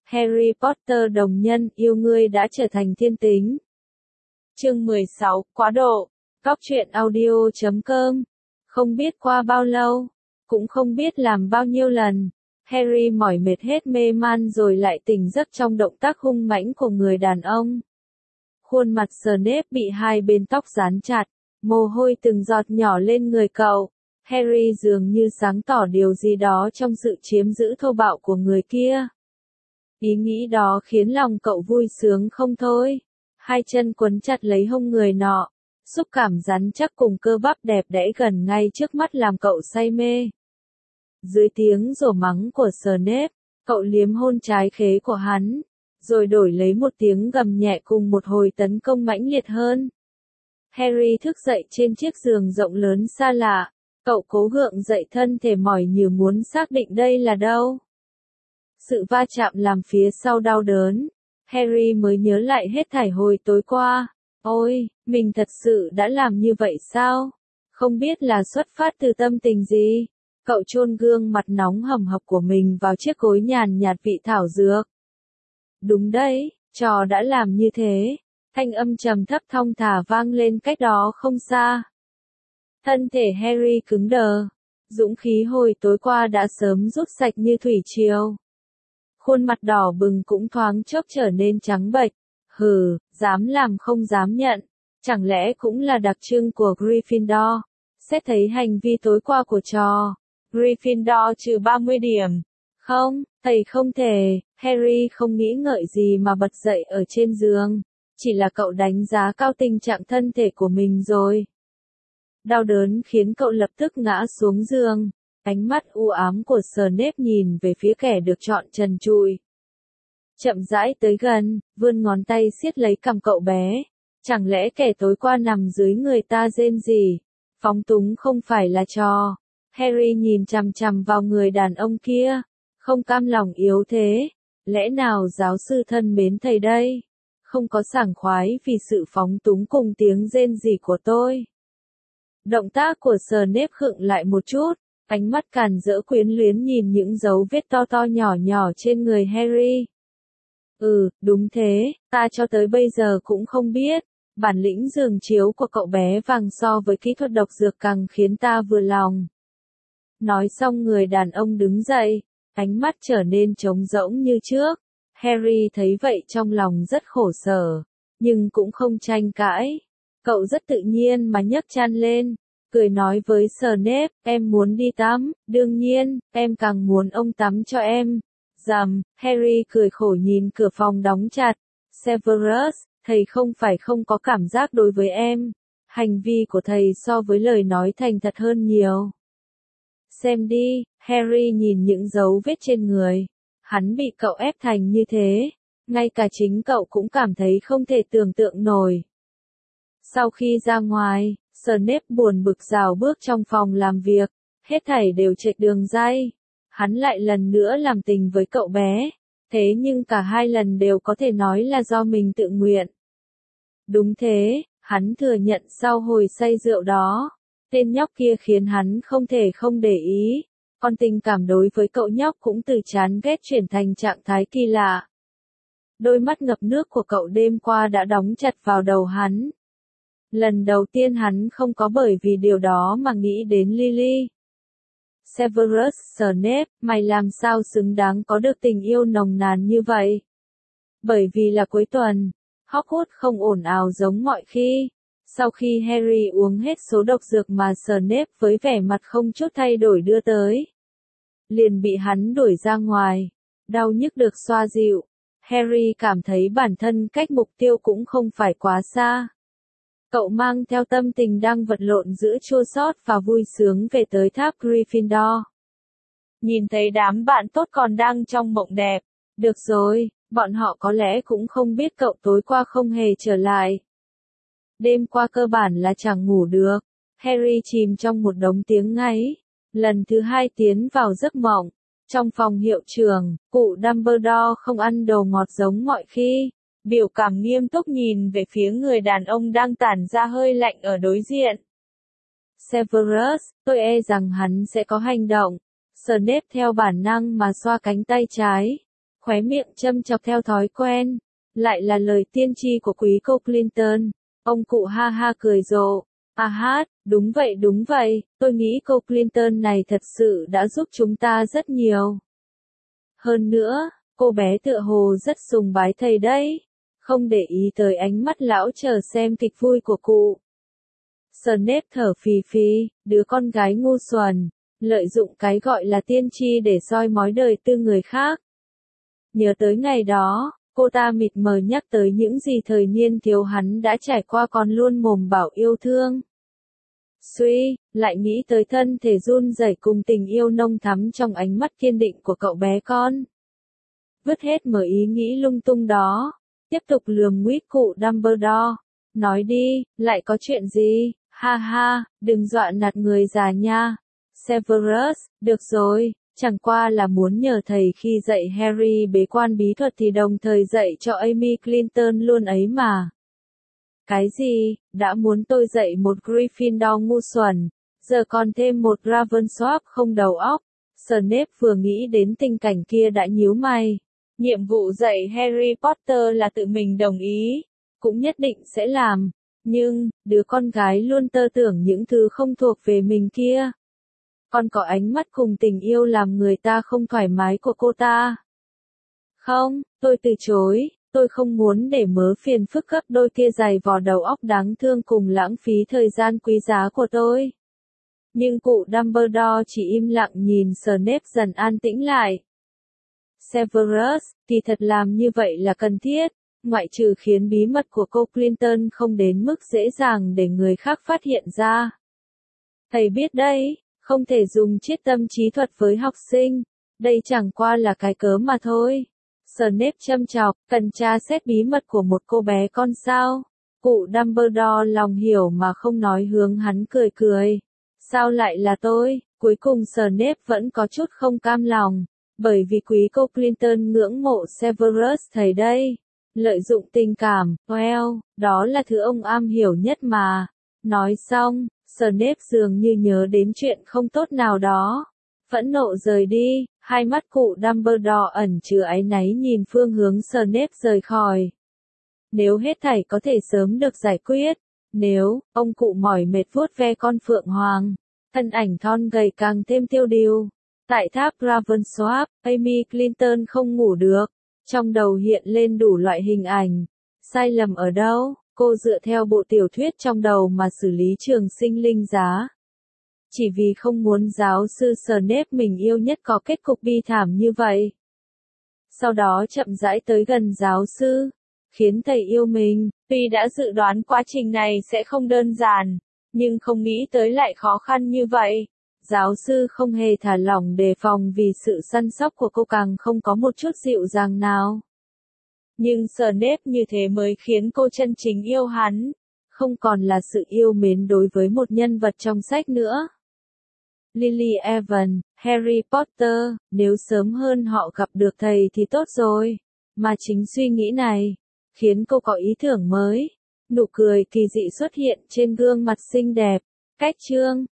Harry Potter đồng nhân, yêu ngươi đã trở thành thiên tính. Chương 16, quá độ. Góc truyện audio.com. Không biết qua bao lâu, cũng không biết làm bao nhiêu lần, Harry mỏi mệt hết mê man rồi lại tỉnh giấc trong động tác hung mãnh của người đàn ông. Khuôn mặt Snape bị hai bên tóc dán chặt, mồ hôi từng giọt nhỏ lên người cậu. Harry dường như sáng tỏ điều gì đó trong sự chiếm giữ thô bạo của người kia. Ý nghĩ đó khiến lòng cậu vui sướng không thôi. Hai chân quấn chặt lấy hông người nọ, xúc cảm rắn chắc cùng cơ bắp đẹp đẽ gần ngay trước mắt làm cậu say mê. Dưới tiếng rủa mắng của Snape, cậu liếm hôn trái khế của hắn, rồi đổi lấy một tiếng gầm nhẹ cùng một hồi tấn công mãnh liệt hơn. Harry thức dậy trên chiếc giường rộng lớn xa lạ, cậu cố gượng dậy thân thể mỏi như muốn xác định đây là đâu. Sự va chạm làm phía sau đau đớn, Harry mới nhớ lại hết thảy hồi tối qua. Ôi, mình thật sự đã làm như vậy sao? Không biết là xuất phát từ tâm tình gì? Cậu chôn gương mặt nóng hầm hập của mình vào chiếc gối nhàn nhạt vị thảo dược. Đúng đấy, trò đã làm như thế. Thanh âm trầm thấp thong thả vang lên cách đó không xa. Thân thể Harry cứng đờ. Dũng khí hồi tối qua đã sớm rút sạch như thủy triều. Khuôn mặt đỏ bừng cũng thoáng chốc trở nên trắng bệch. Hừ, dám làm không dám nhận. Chẳng lẽ cũng là đặc trưng của Gryffindor? Xét thấy hành vi tối qua của trò, Gryffindor trừ 30 điểm. Không, thầy không thể. Harry không nghĩ ngợi gì mà bật dậy ở trên giường. Chỉ là cậu đánh giá cao tình trạng thân thể của mình rồi. Đau đớn khiến cậu lập tức ngã xuống giường. Ánh mắt u ám của Snape nhìn về phía kẻ được chọn trần trụi. Chậm rãi tới gần, vươn ngón tay siết lấy cằm cậu bé. Chẳng lẽ kẻ tối qua nằm dưới người ta rên rỉ, phóng túng không phải là trò? Harry nhìn chằm chằm vào người đàn ông kia, không cam lòng yếu thế. Lẽ nào giáo sư thân mến thầy đây không có sảng khoái vì sự phóng túng cùng tiếng rên rỉ của tôi? Động tác của Snape khựng lại một chút, ánh mắt càn rỡ quyến luyến nhìn những dấu vết to to nhỏ nhỏ trên người Harry. Đúng thế, ta cho tới bây giờ cũng không biết. Bản lĩnh giường chiếu của cậu bé vàng so với kỹ thuật độc dược càng khiến ta vừa lòng. Nói xong người đàn ông đứng dậy, ánh mắt trở nên trống rỗng như trước. Harry thấy vậy trong lòng rất khổ sở, nhưng cũng không tranh cãi. Cậu rất tự nhiên mà nhấc chăn lên, cười nói với Snape, em muốn đi tắm, đương nhiên, em càng muốn ông tắm cho em. Rầm, Harry cười khổ nhìn cửa phòng đóng chặt. Severus, thầy không phải không có cảm giác đối với em. Hành vi của thầy so với lời nói thành thật hơn nhiều. Xem đi, Harry nhìn những dấu vết trên người. Hắn bị cậu ép thành như thế. Ngay cả chính cậu cũng cảm thấy không thể tưởng tượng nổi. Sau khi ra ngoài, Snape buồn bực rào bước trong phòng làm việc. Hết thảy đều trệch đường ray. Hắn lại lần nữa làm tình với cậu bé. Thế nhưng cả hai lần đều có thể nói là do mình tự nguyện. Đúng thế, hắn thừa nhận sau hồi say rượu đó. Tên nhóc kia khiến hắn không thể không để ý. Còn tình cảm đối với cậu nhóc cũng từ chán ghét chuyển thành trạng thái kỳ lạ. Đôi mắt ngập nước của cậu đêm qua đã đóng chặt vào đầu hắn. Lần đầu tiên hắn không có bởi vì điều đó mà nghĩ đến Lily. Severus Snape, mày làm sao xứng đáng có được tình yêu nồng nàn như vậy? Bởi vì là cuối tuần, Hogwarts không ồn ào giống mọi khi. Sau khi Harry uống hết số độc dược mà Snape với vẻ mặt không chút thay đổi đưa tới, liền bị hắn đuổi ra ngoài. Đau nhức được xoa dịu, Harry cảm thấy bản thân cách mục tiêu cũng không phải quá xa. Cậu mang theo tâm tình đang vật lộn giữa chua xót và vui sướng về tới tháp Gryffindor. Nhìn thấy đám bạn tốt còn đang trong mộng đẹp. Được rồi, bọn họ có lẽ cũng không biết cậu tối qua không hề trở lại. Đêm qua cơ bản là chẳng ngủ được. Harry chìm trong một đống tiếng ngáy. Lần thứ hai tiến vào giấc mộng. Trong phòng hiệu trưởng, cụ Dumbledore không ăn đồ ngọt giống mọi khi. Biểu cảm nghiêm túc nhìn về phía người đàn ông đang tản ra hơi lạnh ở đối diện. Severus, tôi e rằng hắn sẽ có hành động. Snape theo bản năng mà xoa cánh tay trái. khóe miệng châm chọc theo thói quen. Lại là lời tiên tri của quý cô Clinton. Ông cụ ha ha cười rộ. À hát, đúng vậy, tôi nghĩ cô Clinton này thật sự đã giúp chúng ta rất nhiều. Hơn nữa, cô bé tựa hồ rất sùng bái thầy đấy. Không để ý tới ánh mắt lão chờ xem kịch vui của cụ. Snape thở phì phì, đứa con gái ngu xuẩn, lợi dụng cái gọi là tiên tri để soi mói đời tư người khác. Nhớ tới ngày đó, cô ta mịt mờ nhắc tới những gì thời niên thiếu hắn đã trải qua còn luôn mồm bảo yêu thương. Suy, lại nghĩ tới thân thể run rẩy cùng tình yêu nông thắm trong ánh mắt kiên định của cậu bé con. Vứt hết mở ý nghĩ lung tung đó, tiếp tục lườm nguýt cụ Dumbledore. Nói đi, lại có chuyện gì? Ha ha, đừng dọa nạt người già nha. Severus, được rồi, chẳng qua là muốn nhờ thầy khi dạy Harry bế quan bí thuật thì đồng thời dạy cho Amy Clinton luôn ấy mà. Cái gì, đã muốn tôi dạy một Gryffindor ngu xuẩn, giờ còn thêm một Ravenclaw không đầu óc. Snape vừa nghĩ đến tình cảnh kia đã nhíu mày. Nhiệm vụ dạy Harry Potter là tự mình đồng ý, cũng nhất định sẽ làm, nhưng, đứa con gái luôn tơ tưởng những thứ không thuộc về mình kia. Còn có ánh mắt cùng tình yêu làm người ta không thoải mái của cô ta. Không, tôi từ chối, tôi không muốn để mớ phiền phức gấp đôi kia dày vò đầu óc đáng thương cùng lãng phí thời gian quý giá của tôi. Nhưng cụ Dumbledore chỉ im lặng nhìn Snape dần an tĩnh lại. Severus, thì thật làm như vậy là cần thiết, ngoại trừ khiến bí mật của cô Clinton không đến mức dễ dàng để người khác phát hiện ra. Thầy biết đấy, không thể dùng chiết tâm trí thuật với học sinh, đây chẳng qua là cái cớ mà thôi. Snape châm chọc, cần tra xét bí mật của một cô bé con sao? Cụ Dumbledore lòng hiểu mà không nói hướng hắn cười cười. Sao lại là tôi? Cuối cùng Snape vẫn có chút không cam lòng, bởi vì quý cô Clinton ngưỡng mộ Severus thầy đây. Lợi dụng tình cảm, well, đó là thứ ông am hiểu nhất mà. Nói xong, Snape dường như nhớ đến chuyện không tốt nào đó. Phẫn nộ rời đi, hai mắt cụ Dumbledore ẩn chứa áy náy nhìn phương hướng Snape rời khỏi. Nếu hết thảy có thể sớm được giải quyết, nếu, ông cụ mỏi mệt vuốt ve con phượng hoàng, thân ảnh thon gầy càng thêm tiêu điều. Tại tháp Ravenclaw, Amy Clinton không ngủ được, trong đầu hiện lên đủ loại hình ảnh. Sai lầm ở đâu? Cô dựa theo bộ tiểu thuyết trong đầu mà xử lý trường sinh linh giá. Chỉ vì không muốn giáo sư Snape mình yêu nhất có kết cục bi thảm như vậy. Sau đó chậm rãi tới gần giáo sư, khiến thầy yêu mình. Tuy đã dự đoán quá trình này sẽ không đơn giản, nhưng không nghĩ tới lại khó khăn như vậy. Giáo sư không hề thả lỏng đề phòng vì sự săn sóc của cô càng không có một chút dịu dàng nào. Nhưng Snape như thế mới khiến cô chân chính yêu hắn, không còn là sự yêu mến đối với một nhân vật trong sách nữa. Lily Evans, Harry Potter, nếu sớm hơn họ gặp được thầy thì tốt rồi. Mà chính suy nghĩ này, khiến cô có ý tưởng mới. Nụ cười kỳ dị xuất hiện trên gương mặt xinh đẹp. Cách chương